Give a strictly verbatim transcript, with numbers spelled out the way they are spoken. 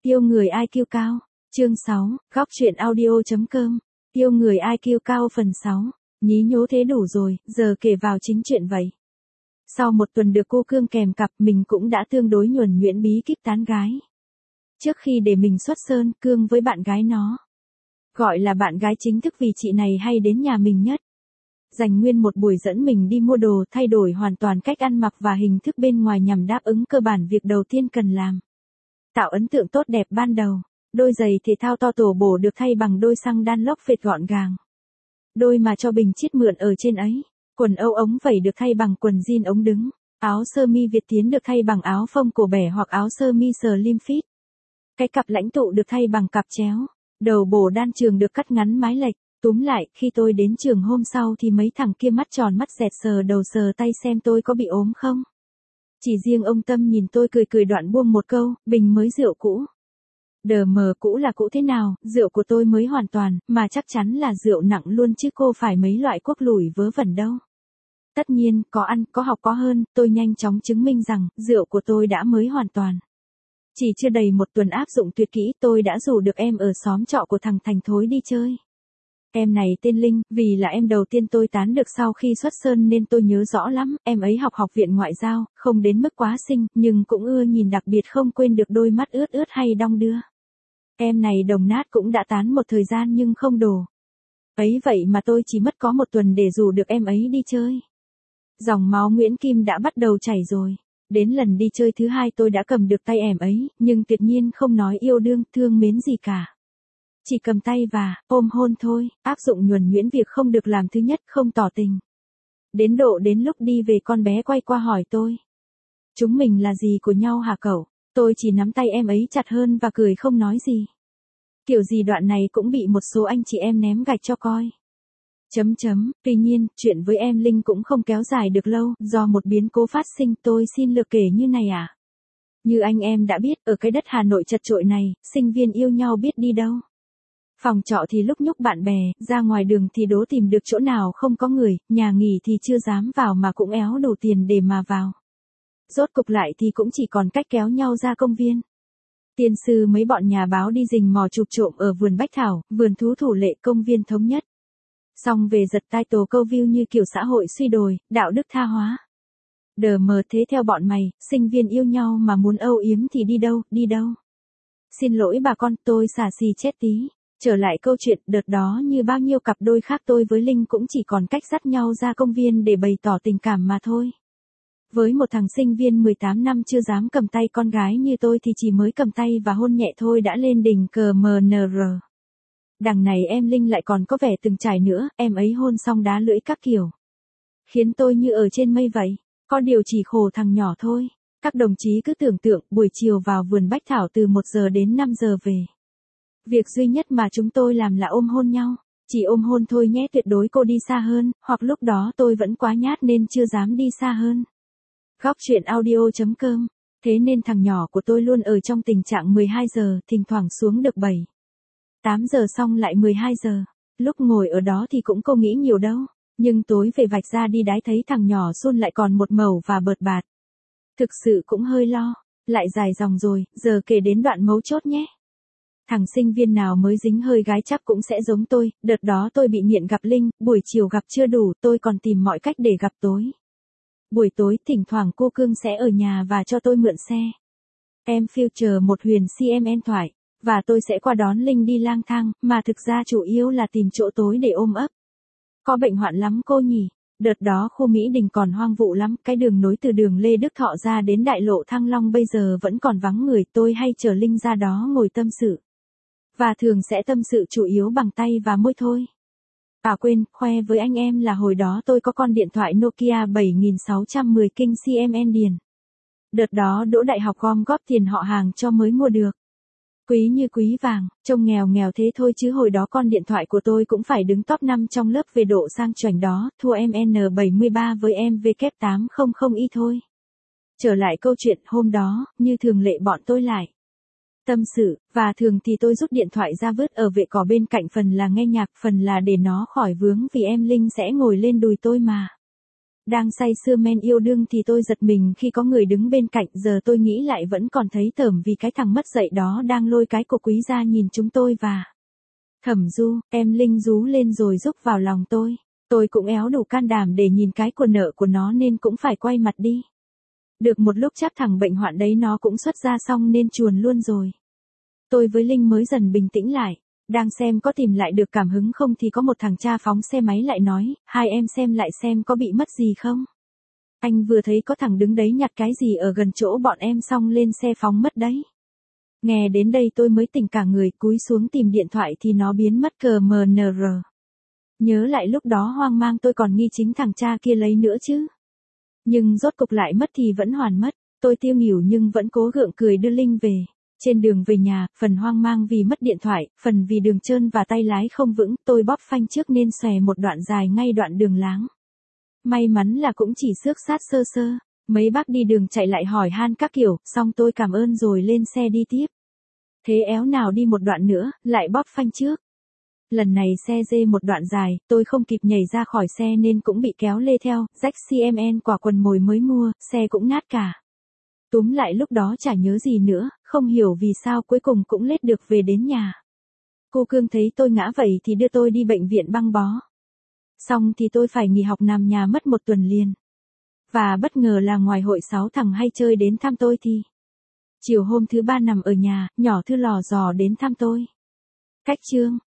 Yêu người i kiu cao. Chương sáu, góc truyện audio.com. Yêu người i kiu cao phần sáu. Nhí nhố thế đủ rồi, giờ kể vào chính chuyện vậy. Sau một tuần được cô Cương kèm cặp, mình cũng đã tương đối nhuần nhuyễn bí kíp tán gái. Trước khi để mình xuất sơn, Cương với bạn gái nó, gọi là bạn gái chính thức vì chị này hay đến nhà mình nhất, dành nguyên một buổi dẫn mình đi mua đồ, thay đổi hoàn toàn cách ăn mặc và hình thức bên ngoài nhằm đáp ứng cơ bản việc đầu tiên cần làm. Tạo ấn tượng tốt đẹp ban đầu. Đôi giày thể thao to tổ bổ được thay bằng đôi xăng đan lóc phệt gọn gàng. Đôi mà cho Bình chít mượn ở trên ấy. Quần âu ống vẩy được thay bằng quần jean ống đứng. Áo sơ mi Việt Tiến được thay bằng áo phông cổ bẻ hoặc áo sơ mi slim fit. Cái cặp lãnh tụ được thay bằng cặp chéo. Đầu bổ đan trường được cắt ngắn mái lệch. Túm lại, khi tôi đến trường hôm sau thì mấy thằng kia mắt tròn mắt dẹt sờ đầu sờ tay xem tôi có bị ốm không. Chỉ riêng ông Tâm nhìn tôi cười cười đoạn buông một câu, Bình mới rượu cũ. Đờ mờ cũ là cũ thế nào, rượu của tôi mới hoàn toàn, mà chắc chắn là rượu nặng luôn chứ cô phải mấy loại quốc lủi vớ vẩn đâu. Tất nhiên, có ăn, có học có hơn, tôi nhanh chóng chứng minh rằng, rượu của tôi đã mới hoàn toàn. Chỉ chưa đầy một tuần áp dụng tuyệt kỹ, tôi đã rủ được em ở xóm trọ của thằng Thành Thối đi chơi. Em này tên Linh, vì là em đầu tiên tôi tán được sau khi xuất sơn nên tôi nhớ rõ lắm, em ấy học học viện ngoại giao, không đến mức quá xinh, nhưng cũng ưa nhìn đặc biệt không quên được đôi mắt ướt ướt hay đong đưa. Em này đồng nát cũng đã tán một thời gian nhưng không đổ. Ấy vậy mà tôi chỉ mất có một tuần để rủ được em ấy đi chơi. Dòng máu Nguyễn Kim đã bắt đầu chảy rồi. Đến lần đi chơi thứ hai tôi đã cầm được tay em ấy, nhưng tuyệt nhiên không nói yêu đương, thương mến gì cả. Chỉ cầm tay và ôm hôn thôi, áp dụng nhuần nhuyễn việc không được làm thứ nhất, không tỏ tình. Đến độ đến lúc đi về con bé quay qua hỏi tôi. Chúng mình là gì của nhau hả cậu? Tôi chỉ nắm tay em ấy chặt hơn và cười không nói gì. Kiểu gì đoạn này cũng bị một số anh chị em ném gạch cho coi. Chấm chấm, tuy nhiên, chuyện với em Linh cũng không kéo dài được lâu, do một biến cố phát sinh tôi xin lược kể như này à. Như anh em đã biết, ở cái đất Hà Nội chật chội này, sinh viên yêu nhau biết đi đâu. Phòng trọ thì lúc nhúc bạn bè, ra ngoài đường thì đố tìm được chỗ nào không có người, nhà nghỉ thì chưa dám vào mà cũng éo đủ tiền để mà vào. Rốt cục lại thì cũng chỉ còn cách kéo nhau ra công viên. Tiên sư mấy bọn nhà báo đi rình mò chụp trộm ở vườn Bách Thảo, vườn thú Thủ Lệ, công viên Thống Nhất. Xong về giật tai tổ câu view như kiểu xã hội suy đồi, đạo đức tha hóa. Đờ mờ thế theo bọn mày, sinh viên yêu nhau mà muốn âu yếm thì đi đâu, đi đâu. Xin lỗi bà con, tôi xả xì chết tí. Trở lại câu chuyện, đợt đó như bao nhiêu cặp đôi khác tôi với Linh cũng chỉ còn cách dắt nhau ra công viên để bày tỏ tình cảm mà thôi. Với một thằng sinh viên mười tám năm chưa dám cầm tay con gái như tôi thì chỉ mới cầm tay và hôn nhẹ thôi đã lên đỉnh cờ em en rờ. Đằng này em Linh lại còn có vẻ từng trải nữa, em ấy hôn xong đá lưỡi các kiểu. Khiến tôi như ở trên mây vậy, có điều chỉ khổ thằng nhỏ thôi. Các đồng chí cứ tưởng tượng buổi chiều vào vườn Bách Thảo từ một giờ đến năm giờ về. Việc duy nhất mà chúng tôi làm là ôm hôn nhau. Chỉ ôm hôn thôi nhé, tuyệt đối cô đi xa hơn, hoặc lúc đó tôi vẫn quá nhát nên chưa dám đi xa hơn. Góc truyện audio.com. Thế nên thằng nhỏ của tôi luôn ở trong tình trạng mười hai giờ, thỉnh thoảng xuống được bảy, tám giờ xong lại mười hai giờ. Lúc ngồi ở đó thì cũng không nghĩ nhiều đâu. Nhưng tối về vạch ra đi đái thấy thằng nhỏ Xuân lại còn một mẩu và bợt bạt. Thực sự cũng hơi lo. Lại dài dòng rồi, giờ kể đến đoạn mấu chốt nhé. Thằng sinh viên nào mới dính hơi gái chắc cũng sẽ giống tôi, đợt đó tôi bị nghiện gặp Linh, buổi chiều gặp chưa đủ, tôi còn tìm mọi cách để gặp tối. Buổi tối, thỉnh thoảng cô Cương sẽ ở nhà và cho tôi mượn xe. Em Future một huyền xê em en thoại, và tôi sẽ qua đón Linh đi lang thang, mà thực ra chủ yếu là tìm chỗ tối để ôm ấp. Có bệnh hoạn lắm cô nhỉ? Đợt đó khu Mỹ Đình còn hoang vụ lắm, cái đường nối từ đường Lê Đức Thọ ra đến đại lộ Thăng Long bây giờ vẫn còn vắng người, tôi hay chở Linh ra đó ngồi tâm sự. Và thường sẽ tâm sự chủ yếu bằng tay và môi thôi. À quên, khoe với anh em là hồi đó tôi có con điện thoại Nokia bảy nghìn sáu trăm mười kinh xê em en điền. Đợt đó đỗ đại học gom góp tiền họ hàng cho mới mua được. Quý như quý vàng, trông nghèo nghèo thế thôi chứ hồi đó con điện thoại của tôi cũng phải đứng top năm trong lớp về độ sang chảnh đó, thua em en bảy mươi ba với em vê kép tám trăm y thôi. Trở lại câu chuyện hôm đó, như thường lệ bọn tôi lại tâm sự, và thường thì tôi rút điện thoại ra vứt ở vệ cỏ bên cạnh, phần là nghe nhạc, phần là để nó khỏi vướng vì em Linh sẽ ngồi lên đùi tôi mà. Đang say sưa men yêu đương thì tôi giật mình khi có người đứng bên cạnh, giờ tôi nghĩ lại vẫn còn thấy tởm vì cái thằng mất dạy đó đang lôi cái cổ quý ra nhìn chúng tôi và... Thẩm Du, em Linh rú lên rồi rúc vào lòng tôi. Tôi cũng éo đủ can đảm để nhìn cái quần nợ của nó nên cũng phải quay mặt đi. Được một lúc chắc thằng bệnh hoạn đấy nó cũng xuất ra xong nên chuồn luôn rồi. Tôi với Linh mới dần bình tĩnh lại. Đang xem có tìm lại được cảm hứng không thì có một thằng cha phóng xe máy lại nói, hai em xem lại xem có bị mất gì không. Anh vừa thấy có thằng đứng đấy nhặt cái gì ở gần chỗ bọn em xong lên xe phóng mất đấy. Nghe đến đây tôi mới tỉnh cả người, cúi xuống tìm điện thoại thì nó biến mất cờ mờ nờ rờ. Nhớ lại lúc đó hoang mang tôi còn nghi chính thằng cha kia lấy nữa chứ. Nhưng rốt cục lại mất thì vẫn hoàn mất, tôi tiêu nghỉu nhưng vẫn cố gượng cười đưa Linh về. Trên đường về nhà, phần hoang mang vì mất điện thoại, phần vì đường trơn và tay lái không vững, tôi bóp phanh trước nên xòe một đoạn dài ngay đoạn đường láng. May mắn là cũng chỉ xước sát sơ sơ, mấy bác đi đường chạy lại hỏi han các kiểu, xong tôi cảm ơn rồi lên xe đi tiếp. Thế éo nào đi một đoạn nữa, lại bóp phanh trước. Lần này xe dê một đoạn dài, tôi không kịp nhảy ra khỏi xe nên cũng bị kéo lê theo, rách xê em en quả quần mồi mới mua, xe cũng nát cả. Túm lại lúc đó chả nhớ gì nữa, không hiểu vì sao cuối cùng cũng lết được về đến nhà. Cô Cương thấy tôi ngã vậy thì đưa tôi đi bệnh viện băng bó. Xong thì tôi phải nghỉ học nằm nhà mất một tuần liền. Và bất ngờ là ngoài hội sáu thằng hay chơi đến thăm tôi thì... Chiều hôm thứ ba nằm ở nhà, nhỏ Thư lò dò đến thăm tôi. Cách chương